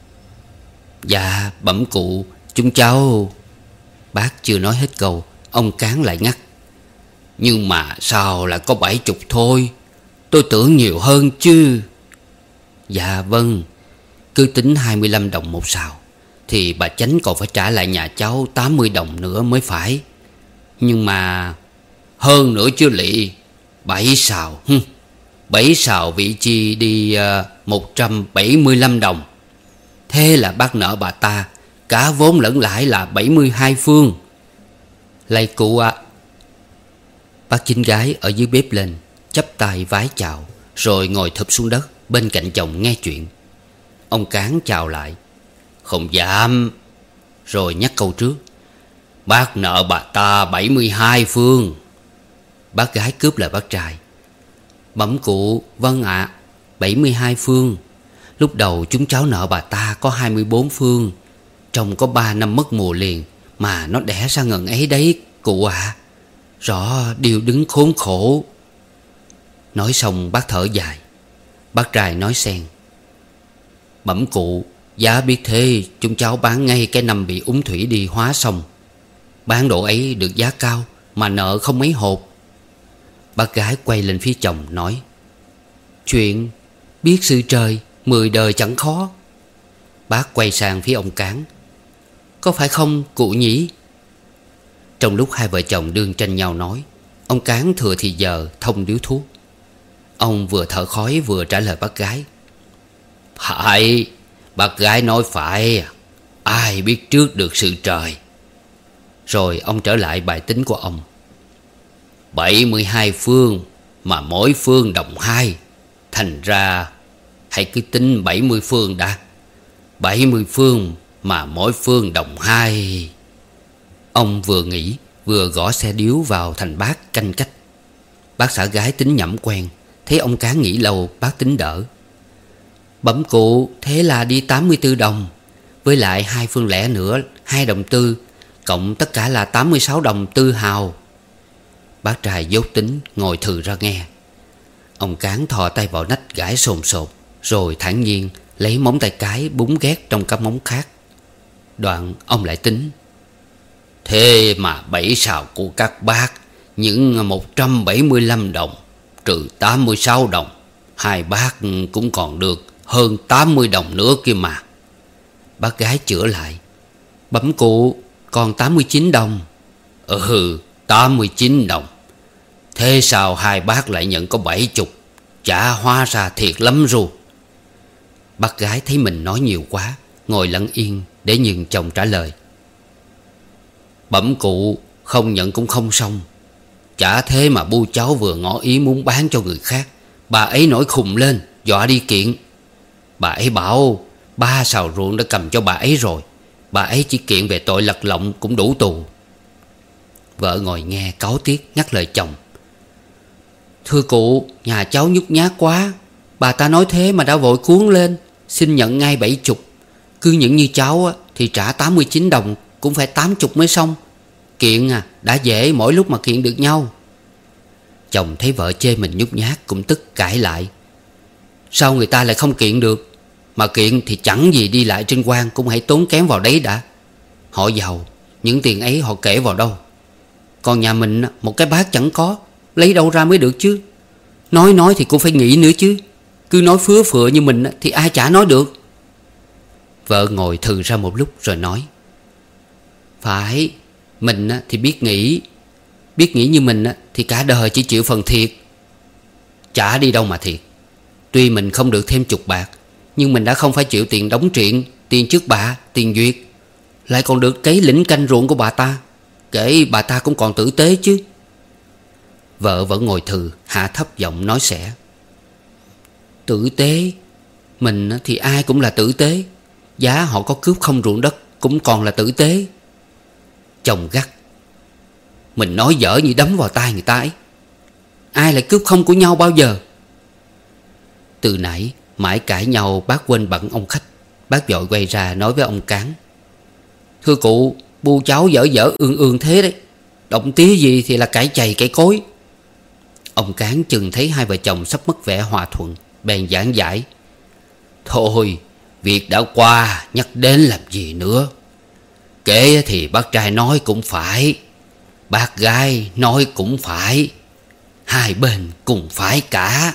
[SPEAKER 1] Dạ bẩm cụ, chúng cháu. Bác chưa nói hết câu, ông Cán lại ngắt. Nhưng mà sao lại có bảy chục thôi? Tôi tưởng nhiều hơn chứ. Dạ vâng, cứ tính hai mươi lăm đồng một sào, thì bà Chánh còn phải trả lại nhà cháu tám mươi đồng nữa mới phải. Nhưng mà hơn nữa chứ lị. Bảy sào hừ. Bảy sào vị chi đi uh, một trăm bảy mươi lăm đồng. Thế là bác nợ bà ta cả vốn lẫn lãi là bảy mươi hai phương. Lạy cụ ạ. À. Bác Chính gái ở dưới bếp lên, chắp tay vái chào, rồi ngồi thụp xuống đất bên cạnh chồng nghe chuyện. Ông Cán chào lại. Không dám. Rồi nhắc câu trước. Bác nợ bà ta bảy mươi hai phương. Bác gái cướp lời bác trai. Bẩm cụ, vâng ạ, à, bảy mươi hai phương. Lúc đầu chúng cháu nợ bà ta có hai mươi bốn phương. Trong có ba năm mất mùa liền mà nó đẻ ra ngần ấy đấy cụ ạ. À. Rõ điều đứng khốn khổ. Nói xong bác thở dài. Bác trai nói xen: Bẩm cụ, giá biết thế chúng cháu bán ngay cái năm bị úng thủy đi hóa xong. Bán độ ấy được giá cao mà nợ không mấy hột. Bác gái quay lên phía chồng nói: Chuyện biết sự trời, mười đời chẳng khó. Bác quay sang phía ông Cán: Có phải không cụ nhỉ? Trong lúc hai vợ chồng đương tranh nhau nói, ông Cán thừa thì giờ thông điếu thuốc. Ông vừa thở khói vừa trả lời bác gái: Phải, bác gái nói phải. Ai biết trước được sự trời. Rồi ông trở lại bài tính của ông: bảy mươi hai phương mà mỗi phương đồng hai, thành ra hãy cứ tính bảy mươi phương đã. Bảy mươi phương mà mỗi phương đồng hai. Ông vừa nghĩ vừa gõ xe điếu vào thành bát canh cách. Bác xã gái tính nhẩm quen, thấy ông Cán nghĩ lâu, bác tính đỡ: Bẩm cụ, thế là đi tám mươi tư đồng. Với lại hai phương lẻ nữa, hai đồng tư, cộng tất cả là tám mươi sáu đồng tư hào. Bác trai dốt tính ngồi thừ ra nghe. Ông Cán thò tay vào nách gãi sồn sột, rồi thản nhiên lấy móng tay cái búng ghét trong các móng khác. Đoạn ông lại tính: Thế mà bảy sào của các bác những một trăm bảy mươi lăm đồng, trừ tám mươi sáu đồng, hai bác cũng còn được hơn tám mươi đồng nữa kia mà. Bác gái chữa lại: Bẩm cụ, còn tám mươi chín đồng. Ừ, tám mươi chín đồng. Thế sao hai bác lại nhận có bảy chục? Chả hóa ra thiệt lắm rồi. Bác gái thấy mình nói nhiều quá, ngồi lặng yên để nhường chồng trả lời: Bẩm cụ, không nhận cũng không xong. Chả thế mà bu cháu vừa ngỏ ý muốn bán cho người khác, bà ấy nổi khùng lên dọa đi kiện. Bà ấy bảo ba sào ruộng đã cầm cho bà ấy rồi, bà ấy chỉ kiện về tội lật lọng cũng đủ tù. Vợ ngồi nghe cáu tiếc ngắt lời chồng: Thưa cụ, nhà cháu nhút nhát quá. Bà ta nói thế mà đã vội cuốn lên, xin nhận ngay bảy chục. Cứ những như cháu á, thì trả tám mươi chín đồng cũng phải tám chục mới xong. Kiện à, đã dễ mỗi lúc mà kiện được nhau. Chồng thấy vợ chê mình nhút nhát cũng tức cãi lại: Sao người ta lại không kiện được? Mà kiện thì chẳng gì đi lại trên quan cũng hãy tốn kém vào đấy đã. Họ giàu, những tiền ấy họ kể vào đâu? Còn nhà mình một cái bát chẳng có, lấy đâu ra mới được chứ. Nói nói thì cũng phải nghĩ nữa chứ. Cứ nói phứa phựa như mình thì ai chả nói được. Vợ ngồi thừ ra một lúc rồi nói: Phải, mình thì biết nghĩ. Biết nghĩ như mình thì cả đời chỉ chịu phần thiệt. Chả đi đâu mà thiệt. Tuy mình không được thêm chục bạc, nhưng mình đã không phải chịu tiền đóng triện, tiền trước bạ, tiền duyệt, lại còn được cấy lĩnh canh ruộng của bà ta. Kể bà ta cũng còn tử tế chứ. Vợ vẫn ngồi thừ, hạ thấp giọng nói xẻ: Tử tế? Mình thì ai cũng là tử tế. Giá họ có cướp không ruộng đất cũng còn là tử tế. Chồng gắt: Mình nói dở như đấm vào tai người ta ấy. Ai lại cướp không của nhau bao giờ? Từ nãy mãi cãi nhau, bác quên bẵng ông khách. Bác vội quay ra nói với ông Cán: Thưa cụ, bu cháu dở dở ương ương thế đấy. Động tí gì thì là cãi chày cãi cối. Ông Cán chừng thấy hai vợ chồng sắp mất vẻ hòa thuận, bèn giảng giải: Thôi, việc đã qua, nhắc đến làm gì nữa. Kể thì bác trai nói cũng phải, bác gái nói cũng phải, hai bên cùng phải cả.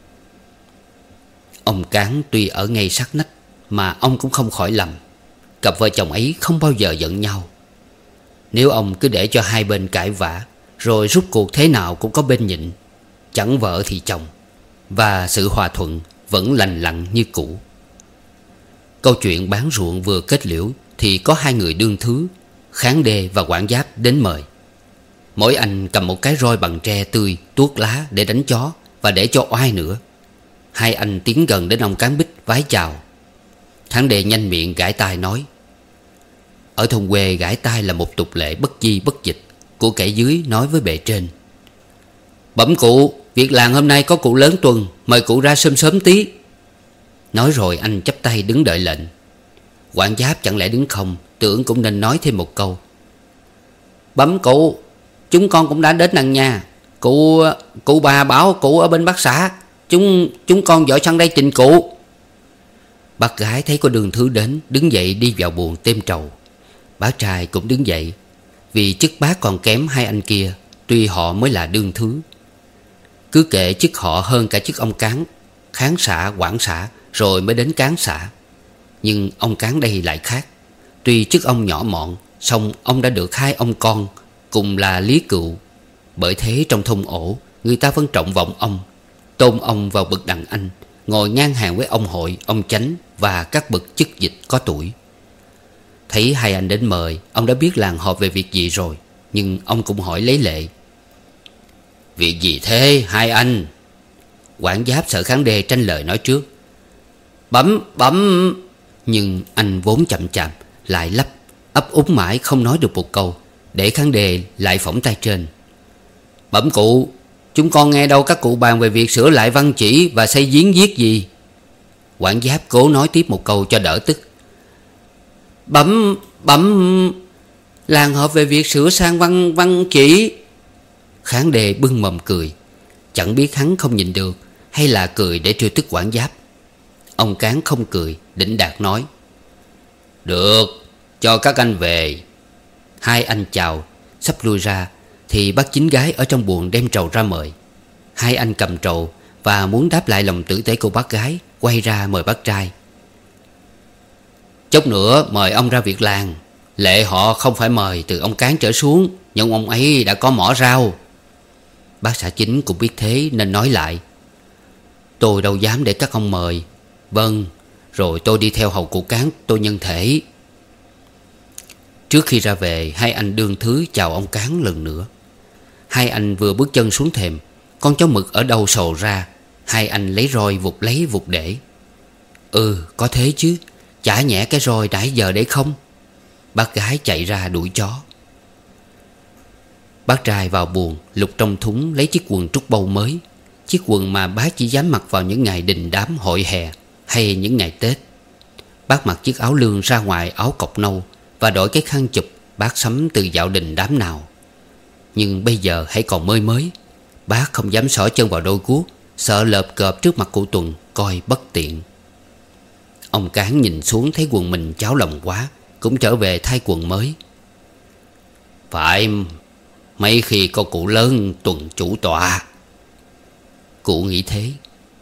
[SPEAKER 1] Ông Cán tuy ở ngay sát nách, mà ông cũng không khỏi lầm. Cặp vợ chồng ấy không bao giờ giận nhau. Nếu ông cứ để cho hai bên cãi vã, rồi rút cuộc thế nào cũng có bên nhịn, chẳng vợ thì chồng, và sự hòa thuận vẫn lành lặn như cũ. Câu chuyện bán ruộng vừa kết liễu thì có hai người đương thứ, Kháng Đê và Quản Giáp đến mời. Mỗi anh cầm một cái roi bằng tre tươi tuốt lá để đánh chó và để cho oai nữa. Hai anh tiến gần đến ông Cán Bích vái chào. Kháng Đê nhanh miệng gãi tai nói: Ở thôn quê gãi tai là một tục lệ bất di bất dịch của kẻ dưới nói với bề trên: Bẩm cụ, việc làng hôm nay có cụ lớn tuần, mời cụ ra sớm sớm tí. Nói rồi anh chắp tay đứng đợi lệnh. Quản Giáp chẳng lẽ đứng không, tưởng cũng nên nói thêm một câu: Bẩm cụ, chúng con cũng đã đến đằng nha. Cụ cụ bà bảo cụ ở bên Bắc xã. Chúng chúng con dội sang đây trình cụ. Bác gái thấy có Đường Thứ đến, đứng dậy đi vào buồng têm trầu. Bác trai cũng đứng dậy, vì chức bác còn kém hai anh kia, tuy họ mới là đương thứ. Cứ kệ chức họ hơn cả chức ông cán, khán xã, quản xã, rồi mới đến cán xã. Nhưng ông cán đây lại khác. Tuy chức ông nhỏ mọn, song ông đã được hai ông con, cùng là Lý Cựu. Bởi thế trong thôn ổ, người ta vẫn trọng vọng ông, tôn ông vào bậc đàn anh, ngồi ngang hàng với ông hội, ông chánh và các bậc chức dịch có tuổi. Thấy hai anh đến mời, ông đã biết làng họp về việc gì rồi, nhưng ông cũng hỏi lấy lệ. Việc gì thế hai anh? Quản Giáp sợ Kháng Đê tranh lời nói trước. Bẩm bẩm. Nhưng anh vốn chậm chạp, lại lắp ấp úng mãi không nói được một câu, để Kháng Đê lại phỏng tay trên. Bẩm cụ, chúng con nghe đâu các cụ bàn về việc sửa lại văn chỉ và xây giếng viết gì. Quản Giáp cố nói tiếp một câu cho đỡ tức. Bẩm bẩm. Làng họp về việc sửa sang văn văn chỉ. Kháng Đê bưng mồm cười, chẳng biết hắn không nhìn được hay là cười để trêu tức Quản Giáp. Ông cán không cười, đỉnh đạt nói. Được, cho các anh về. Hai anh chào, sắp lui ra thì bác chính gái ở trong buồng đem trầu ra mời. Hai anh cầm trầu và muốn đáp lại lòng tử tế của bác gái, quay ra mời bác trai. Chốc nữa mời ông ra việc làng. Lệ họ không phải mời từ ông cán trở xuống, nhưng ông ấy đã có mỏ rau. Bác xã chính cũng biết thế nên nói lại. Tôi đâu dám để các ông mời. Vâng, rồi tôi đi theo hầu cụ cán tôi nhân thể. Trước khi ra về, hai anh Đương Thứ chào ông cán lần nữa. Hai anh vừa bước chân xuống thềm, con chó mực ở đâu sồ ra. Hai anh lấy roi vụt lấy vụt để. Ừ, có thế chứ, chả nhẽ cái roi nãy giờ để không. Bác gái chạy ra đuổi chó. Bác trai vào buồng, lục trong thúng lấy chiếc quần trúc bâu mới. Chiếc quần mà bác chỉ dám mặc vào những ngày đình đám hội hè hay những ngày Tết. Bác mặc chiếc áo lương ra ngoài áo cộc nâu và đổi cái khăn chụp bác sắm từ dạo đình đám nào. Nhưng bây giờ hãy còn mới mới. Bác không dám xỏ chân vào đôi guốc, sợ lợp cợp trước mặt cụ Tuần coi bất tiện. Ông cán nhìn xuống thấy quần mình cháo lòng quá, cũng trở về thay quần mới. Phải, mấy khi có cụ lớn Tuần chủ tọa. Cụ nghĩ thế.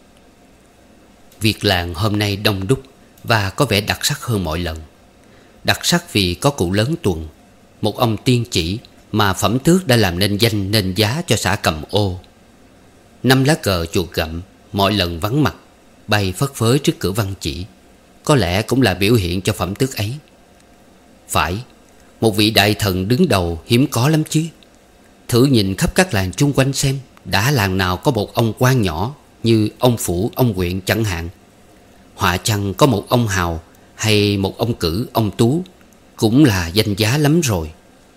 [SPEAKER 1] Việc làng hôm nay đông đúc và có vẻ đặc sắc hơn mọi lần. Đặc sắc vì có cụ lớn Tuần, một ông tiên chỉ mà phẩm tước đã làm nên danh nên giá cho xã Cầm Ô. Năm lá cờ chuột gặm mọi lần vắng mặt, bay phất phới trước cửa văn chỉ, có lẽ cũng là biểu hiện cho phẩm tước ấy. Phải, một vị đại thần đứng đầu hiếm có lắm chứ. Thử nhìn khắp các làng chung quanh xem, đã làng nào có một ông quan nhỏ như ông Phủ, ông Quyện chẳng hạn. Họa chăng có một ông Hào hay một ông Cử, ông Tú, cũng là danh giá lắm rồi.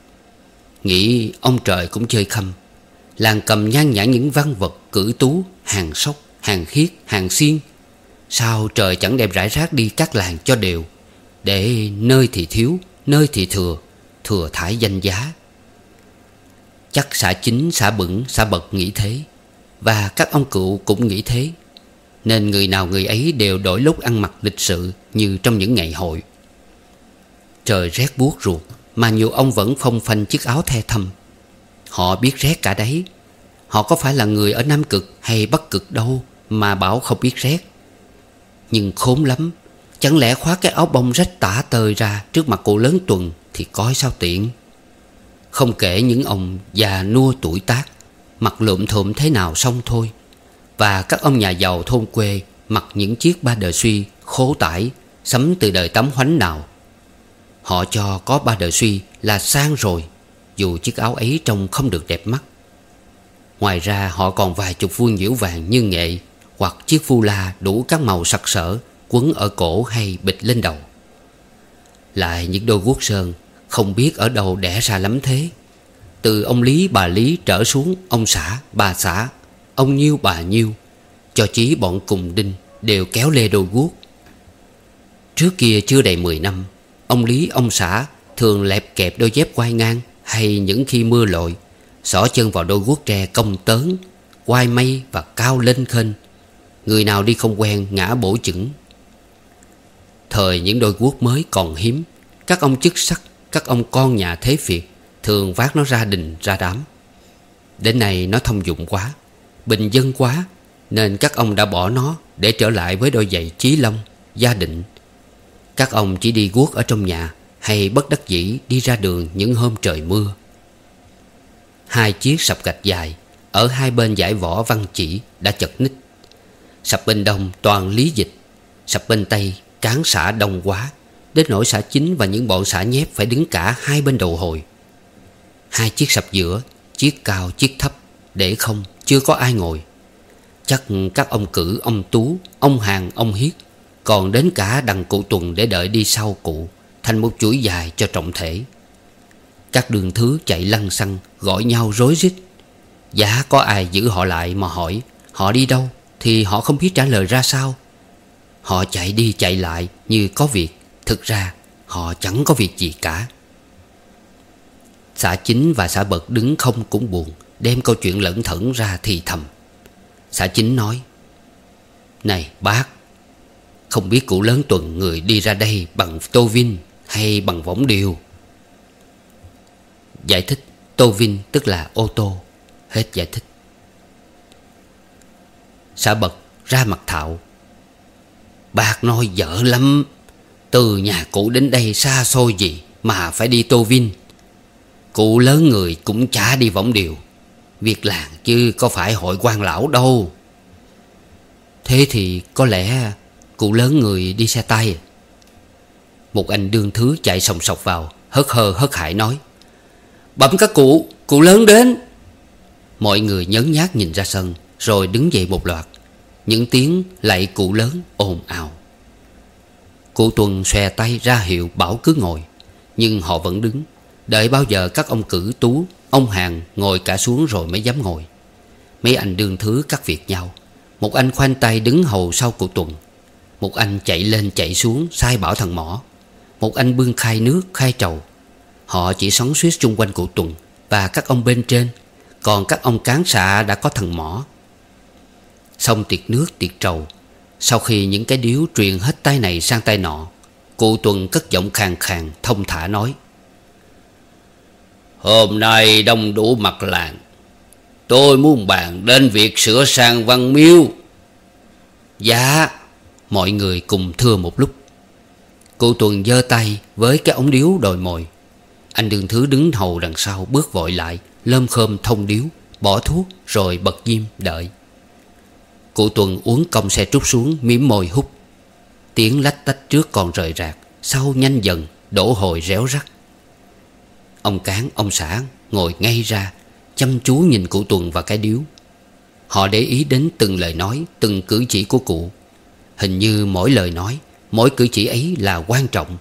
[SPEAKER 1] Nghĩ ông trời cũng chơi khăm. Làng Cầm nhan nhản những văn vật cử tú, hàng sóc, hàng khiết, hàng xiên. Sao trời chẳng đem rải rác đi các làng cho đều, để nơi thì thiếu, nơi thì thừa, thừa thải danh giá. Chắc xã chính, xã Bửng, xã Bật nghĩ thế, và các ông cựu cũng nghĩ thế, nên người nào người ấy đều đổi lúc ăn mặc lịch sự như trong những ngày hội. Trời rét buốt ruột mà nhiều ông vẫn phông phanh chiếc áo the thâm. Họ biết rét cả đấy. Họ có phải là người ở Nam Cực hay Bắc Cực đâu mà bảo không biết rét. Nhưng khốn lắm, chẳng lẽ khoác cái áo bông rách tả tơi ra trước mặt cụ lớn Tuần thì coi sao tiện. Không kể những ông già nua tuổi tác mặc lụm thụm thế nào xong thôi, và các ông nhà giàu thôn quê mặc những chiếc ba đời suy khố tải sắm từ đời Tấm Hoánh nào. Họ cho có ba đời suy là sang rồi, dù chiếc áo ấy trông không được đẹp mắt. Ngoài ra họ còn vài chục vuông nhiễu vàng như nghệ, hoặc chiếc phu la đủ các màu sặc sỡ quấn ở cổ hay bịch lên đầu. Lại những đôi guốc sơn không biết ở đâu đẻ ra lắm thế. Từ ông Lý bà Lý trở xuống ông xã bà xã, ông Nhiêu bà Nhiêu, cho chí bọn cùng đinh đều kéo lê đôi guốc. Trước kia chưa đầy mười năm, ông Lý ông xã thường lẹp kẹp đôi dép quai ngang, hay những khi mưa lội xỏ chân vào đôi guốc tre cong tớn, quai mây và cao lên khênh. Người nào đi không quen ngã bổ chững. Thời những đôi guốc mới còn hiếm, các ông chức sắc, các ông con nhà thế Việt thường vác nó ra đình ra đám. Đến nay nó thông dụng quá, bình dân quá, nên các ông đã bỏ nó để trở lại với đôi giày Chí Long, Gia Định. Các ông chỉ đi guốc ở trong nhà, hay bất đắc dĩ đi ra đường những hôm trời mưa. Hai chiếc sập gạch dài ở hai bên dải võ Văn Chỉ đã chật ních. Sập bên đông toàn Lý Dịch, sập bên tây cán xã đông quá, đến nỗi xã Chính và những bọn xã nhép phải đứng cả hai bên đầu hồi. Hai chiếc sập giữa, chiếc cao chiếc thấp, để không, chưa có ai ngồi. Chắc các ông Cử, ông Tú, ông Hàng, ông Hiết, còn đến cả đằng cụ Tuần để đợi đi sau cụ, thành một chuỗi dài cho trọng thể. Các đường thứ chạy lăng xăng, gọi nhau rối rít. Giá có ai giữ họ lại mà hỏi họ đi đâu, thì họ không biết trả lời ra sao. Họ chạy đi chạy lại như có việc, thực ra họ chẳng có việc gì cả. Xã Chính và xã Bật đứng không cũng buồn, đem câu chuyện lẩn thẩn ra thì thầm. Xã Chính nói: "Này bác, không biết cụ lớn Tuần người đi ra đây bằng tô vin hay bằng võng điều?" Giải thích: tô vin tức là ô tô. Hết giải thích. Xã Bật ra mặt thạo: "Bác nói dở lắm. Từ nhà cụ đến đây xa xôi gì mà phải đi tô vin. Cụ lớn người cũng chả đi võng điều. Việc làng chứ có phải hội quan lão đâu." "Thế thì có lẽ cụ lớn người đi xe tay." Một anh đương thứ chạy sòng sọc vào, hớt hơ hớt hải nói: "Bẩm các cụ, cụ lớn đến." Mọi người nhớn nhác nhìn ra sân, rồi đứng dậy một loạt. Những tiếng lạy cụ lớn ồn ào. Cụ Tuần xòe tay ra hiệu bảo cứ ngồi, nhưng họ vẫn đứng, đợi bao giờ các ông Cử, Tú, ông Hàng ngồi cả xuống rồi mới dám ngồi. Mấy anh đương thứ cắt việc nhau. Một anh khoanh tay đứng hầu sau cụ Tuần, một anh chạy lên chạy xuống sai bảo thằng Mỏ, một anh bưng khai nước khai trầu. Họ chỉ xoắn xuýt xung quanh cụ Tuần và các ông bên trên, còn các ông cán xạ đã có thằng Mỏ. Xong tiệc nước tiệc trầu, sau khi những cái điếu truyền hết tay này sang tay nọ, cụ Tuần cất giọng khàn khàn thông thả nói: "Hôm nay đông đủ mặt làng, tôi muốn bàn đến việc sửa sang văn miếu." "Dạ." Mọi người cùng thưa một lúc. Cụ Tuần giơ tay với cái ống điếu đòi mồi. Anh đương thứ đứng hầu đằng sau bước vội lại, lơm khơm thông điếu, bỏ thuốc rồi bật diêm đợi. Cụ Tuần uống cong xe trút xuống, mỉm môi hút. Tiếng lách tách trước còn rời rạc, sau nhanh dần, đổ hồi réo rắt. Ông cán, ông xã ngồi ngay ra, chăm chú nhìn cụ Tuần và cái điếu. Họ để ý đến từng lời nói, từng cử chỉ của cụ. Hình như mỗi lời nói, mỗi cử chỉ ấy là quan trọng.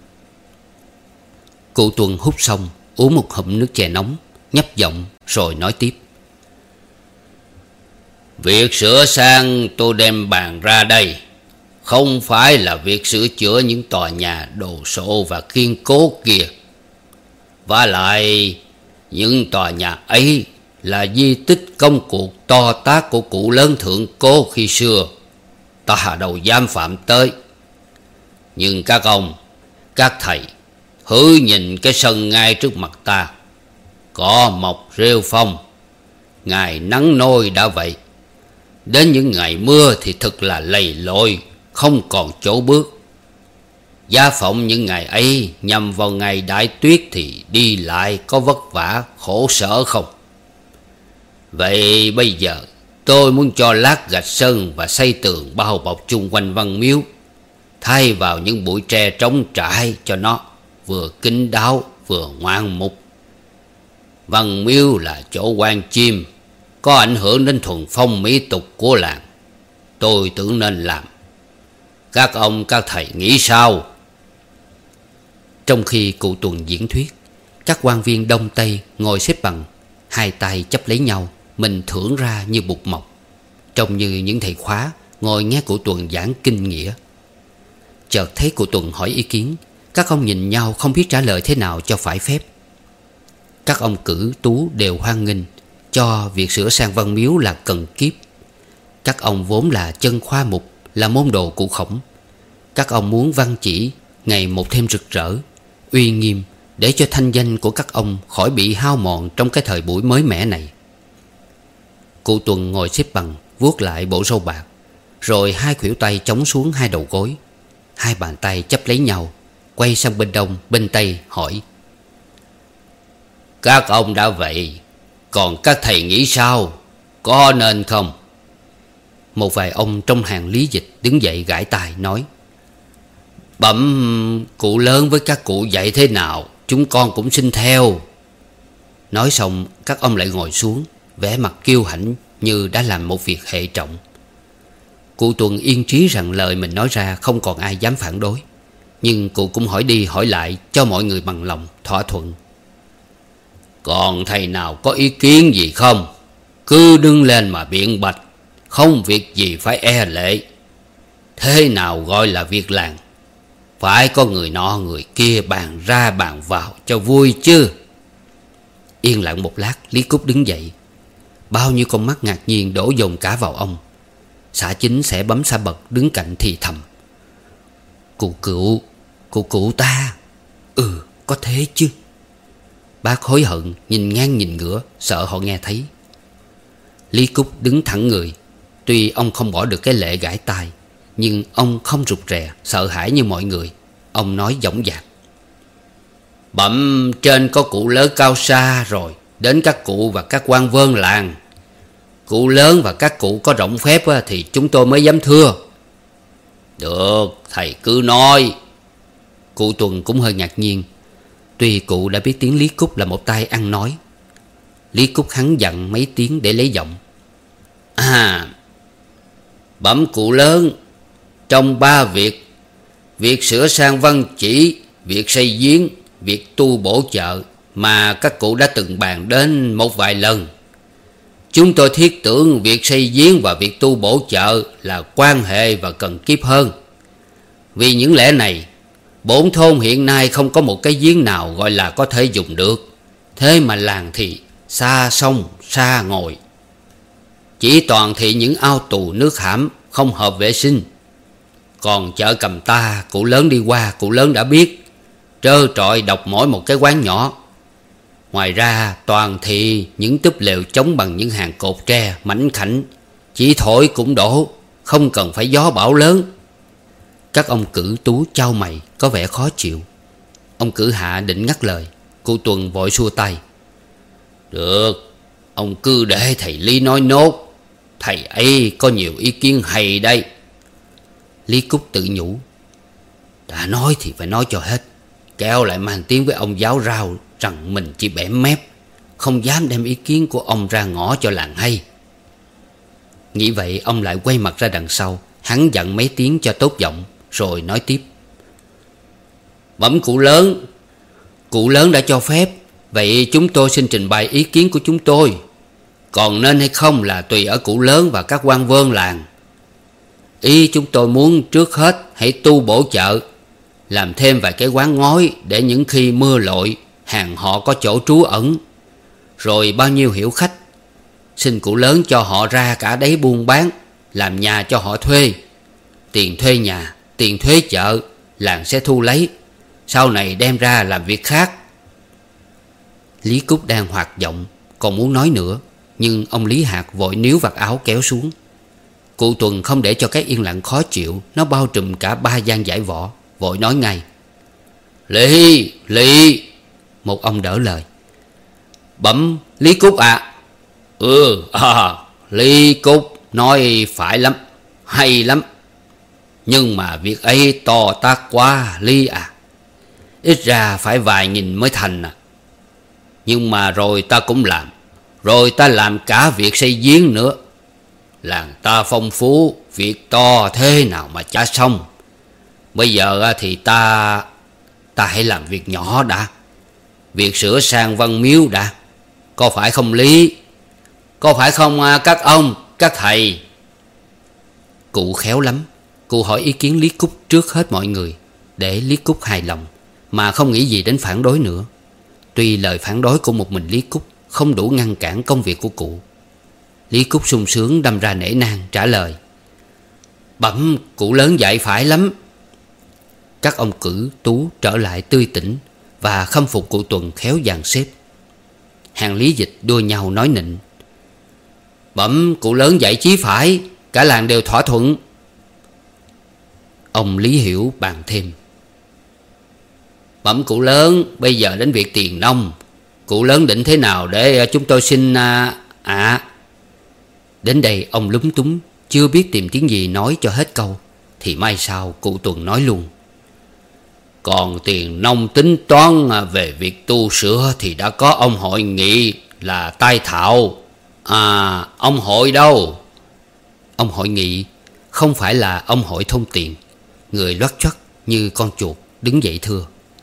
[SPEAKER 1] Cụ Tuần hút xong, uống một hụm nước chè nóng, nhấp giọng rồi nói tiếp: "Việc sửa sang tôi đem bàn ra đây không phải là việc sửa chữa những tòa nhà đồ sộ và kiên cố kia. Và lại những tòa nhà ấy là di tích công cuộc to tát của cụ lớn thượng cố khi xưa, ta đâu dám phạm tới. Nhưng các ông, các thầy hứa nhìn cái sân ngay trước mặt ta, cỏ mọc rêu phong, ngày nắng nôi đã vậy, đến những ngày mưa thì thật là lầy lội, không còn chỗ bước. Giá phỏng những ngày ấy nhằm vào ngày đại tuyết thì đi lại có vất vả khổ sở không? Vậy bây giờ tôi muốn cho lát gạch sơn và xây tường bao bọc chung quanh văn miếu, thay vào những bụi tre trống trải cho nó vừa kín đáo vừa ngoạn mục. Văn miếu là chỗ quan chiêm, có ảnh hưởng đến thuần phong mỹ tục của làng. Tôi tưởng nên làm. Các ông các thầy nghĩ sao?" Trong khi cụ Tuần diễn thuyết, các quan viên đông tây ngồi xếp bằng, hai tay chấp lấy nhau, mình thưởng ra như bụt mọc, trông như những thầy khóa ngồi nghe cụ Tuần giảng kinh nghĩa. Chợt thấy cụ Tuần hỏi ý kiến, các ông nhìn nhau không biết trả lời thế nào cho phải phép. Các ông Cử, Tú đều hoan nghênh, cho việc sửa sang văn miếu là cần kiếp. Các ông vốn là chân khoa mục, là môn đồ cụ Khổng. Các ông muốn văn chỉ ngày một thêm rực rỡ, uy nghiêm, để cho thanh danh của các ông khỏi bị hao mòn trong cái thời buổi mới mẻ này. Cụ Tuần ngồi xếp bằng, vuốt lại bộ râu bạc, rồi hai khuỷu tay chống xuống hai đầu gối, hai bàn tay chấp lấy nhau, quay sang bên đông bên tây hỏi: Các ông đã vậy, còn các thầy nghĩ sao? Có nên không? Một vài ông trong hàng lý dịch đứng dậy gãi tai nói: Bẩm cụ lớn với các cụ dạy thế nào, chúng con cũng xin theo. Nói xong các ông lại ngồi xuống, vẻ mặt kiêu hãnh như đã làm một việc hệ trọng. Cụ Tuần yên trí rằng lời mình nói ra không còn ai dám phản đối, nhưng cụ cũng hỏi đi hỏi lại cho mọi người bằng lòng thỏa thuận. Còn thầy nào có ý kiến gì không? Cứ đứng lên mà biện bạch, không việc gì phải e lệ. Thế nào gọi là việc làng? Phải có người nọ người kia bàn ra bàn vào cho vui chứ. Yên lặng một lát, Lý Cúc đứng dậy. Bao nhiêu con mắt ngạc nhiên đổ dồn cả vào ông. Xã Chính sẽ bấm xã Bật đứng cạnh thì thầm: Cụ cựu, cụ cựu ta. Ừ, có thế chứ. Bác hối hận nhìn ngang nhìn ngửa, sợ họ nghe thấy. Lý Cúc đứng thẳng người. Tuy ông không bỏ được cái lệ gãi tai, nhưng ông không rụt rè sợ hãi như mọi người. Ông nói dõng dạc: Bẩm trên có cụ lớn cao xa rồi, đến các cụ và các quan vơn làng. Cụ lớn và các cụ có rộng phép thì chúng tôi mới dám thưa. Được, thầy cứ nói. Cụ Tuần cũng hơi ngạc nhiên. Tuy cụ đã biết tiếng Lý Cúc là một tay ăn nói. Lý Cúc hắn giận mấy tiếng để lấy giọng: À, bẩm cụ lớn, trong ba việc, việc sửa sang văn chỉ, việc xây giếng, việc tu bổ chợ mà các cụ đã từng bàn đến một vài lần, chúng tôi thiết tưởng việc xây giếng và việc tu bổ chợ là quan hệ và cần kiếp hơn. Vì những lẽ này, bổn thôn hiện nay không có một cái giếng nào gọi là có thể dùng được. Thế mà làng thì xa sông xa ngồi, chỉ toàn thị những ao tù nước hãm không hợp vệ sinh. Còn chợ Cầm Ta, cụ lớn đi qua cụ lớn đã biết, trơ trọi độc mỗi một cái quán nhỏ. Ngoài ra toàn thị những túp lều chống bằng những hàng cột tre mảnh khảnh, chỉ thổi cũng đổ, không cần phải gió bão lớn. Các ông Cử Tú chau mày có vẻ khó chịu. Ông Cử Hạ định ngắt lời, cụ Tuần vội xua tay: Được, ông cứ để thầy Lý nói nốt. Thầy ấy có nhiều ý kiến hay đây. Lý Cúc tự nhủ: Đã nói thì phải nói cho hết, kéo lại mang tiếng với ông giáo rao rằng mình chỉ bẻm mép, không dám đem ý kiến của ông ra ngõ cho làng hay. Nghĩ vậy ông lại quay mặt ra đằng sau, hắn giận mấy tiếng cho tốt giọng, rồi nói tiếp: Bẩm cụ lớn, cụ lớn đã cho phép, vậy chúng tôi xin trình bày ý kiến của chúng tôi. Còn nên hay không là tùy ở cụ lớn và các quan vơn làng. Ý chúng tôi muốn trước hết hãy tu bổ chợ, làm thêm vài cái quán ngói để những khi mưa lội hàng họ có chỗ trú ẩn. Rồi bao nhiêu hiểu khách, xin cụ lớn cho họ ra cả đấy buôn bán, làm nhà cho họ thuê. Tiền thuê nhà, tiền thuế chợ làng sẽ thu lấy, sau này đem ra làm việc khác. Lý Cúc đang hoạt giọng còn muốn nói nữa, nhưng ông Lý Hạt vội níu vạt áo kéo xuống. Cụ Tuần không để cho cái yên lặng khó chịu nó bao trùm cả ba gian giải võ, vội nói ngay: Lý, Lý. Một ông đỡ lời: Bẩm Lý Cúc ạ. À. Ừ, à, Lý Cúc nói phải lắm, hay lắm. Nhưng mà việc ấy to tát quá Lý à. Ít ra phải vài nghìn mới thành à. Nhưng mà rồi ta cũng làm, rồi ta làm cả việc xây giếng nữa. Làng ta phong phú, việc to thế nào mà chả xong. Bây giờ thì ta Ta hãy làm việc nhỏ đã, việc sửa sang văn miếu đã. Có phải không Lý? Có phải không các ông, các thầy? Cụ khéo lắm. Cụ hỏi ý kiến Lý Cúc trước hết mọi người, để Lý Cúc hài lòng, mà không nghĩ gì đến phản đối nữa. Tuy lời phản đối của một mình Lý Cúc, không đủ ngăn cản công việc của cụ. Lý Cúc sung sướng đâm ra nể nang trả lời: Bẩm cụ lớn dạy phải lắm. Các ông Cử, Tú trở lại tươi tỉnh và khâm phục cụ Tuần khéo dàn xếp. Hàng Lý Dịch đua nhau nói nịnh: Bẩm cụ lớn dạy chí phải, cả làng đều thỏa thuận. Ông Lý Hiểu bàn thêm: Bẩm cụ lớn, bây giờ đến việc tiền nông, cụ lớn định thế nào để chúng tôi xin à, à. Đến đây ông lúng túng, chưa biết tìm tiếng gì nói cho hết câu, thì may sao cụ Tuần nói luôn: Còn tiền nông tính toán về việc tu sửa thì đã có ông Hội Nghị là tai thạo. À, ông Hội đâu? Ông Hội Nghị không phải là ông Hội Thôn Tiền. Người loắt choắt như con chuột đứng dậy thưa: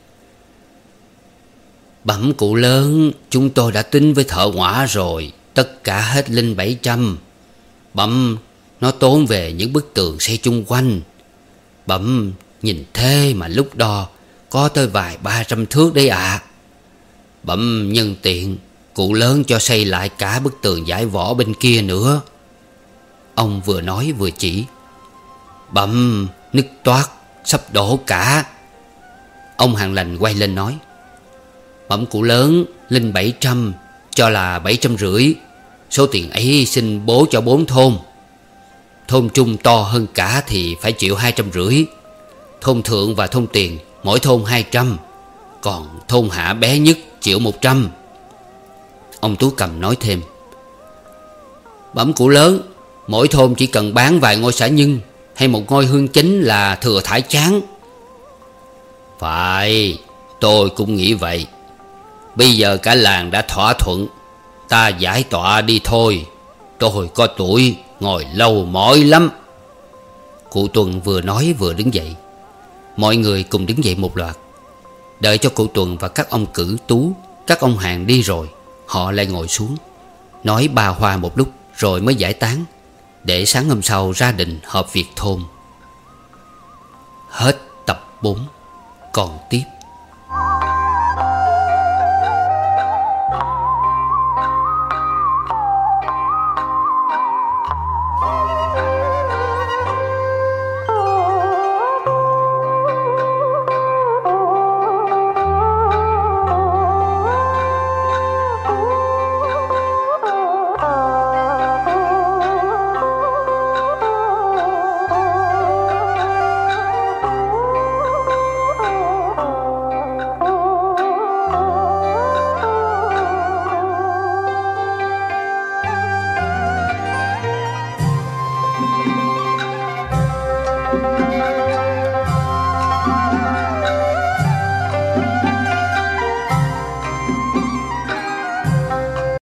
[SPEAKER 1] Bẩm cụ lớn, chúng tôi đã tính với thợ họa rồi, tất cả hết linh bảy trăm. Bẩm nó tốn về những bức tường xây chung quanh. Bẩm nhìn thế mà lúc đo có tới vài ba trăm thước đấy ạ. À. Bẩm nhân tiện cụ lớn cho xây lại cả bức tường giải võ bên kia nữa. Ông vừa nói vừa chỉ: Bẩm nứt toác, sắp đổ cả. Ông Hàng Lành quay lên nói: Bẩm cụ lớn, linh bảy trăm cho là bảy trăm rưỡi. Số tiền ấy xin bố cho bốn thôn. Thôn trung to hơn cả thì phải chịu hai trăm rưỡi. Thôn thượng và thôn tiền mỗi thôn hai trăm. Còn thôn hạ bé nhất chịu một trăm. Ông Tú Cầm nói thêm: Bẩm cụ lớn, mỗi thôn chỉ cần bán vài ngôi xả nhân hay một ngôi hương chính là thừa thải chán. Phải, tôi cũng nghĩ vậy. Bây giờ cả làng đã thỏa thuận, ta giải tọa đi thôi. Tôi có tuổi, ngồi lâu mỏi lắm. Cụ Tuần vừa nói vừa đứng dậy. Mọi người cùng đứng dậy một loạt. Đợi cho cụ Tuần và các ông Cử, Tú, các ông Hàng đi rồi, họ lại ngồi xuống nói ba hoa một lúc rồi mới giải tán, để sáng hôm sau ra đình họp việc thôn. Hết tập bốn. Còn tiếp.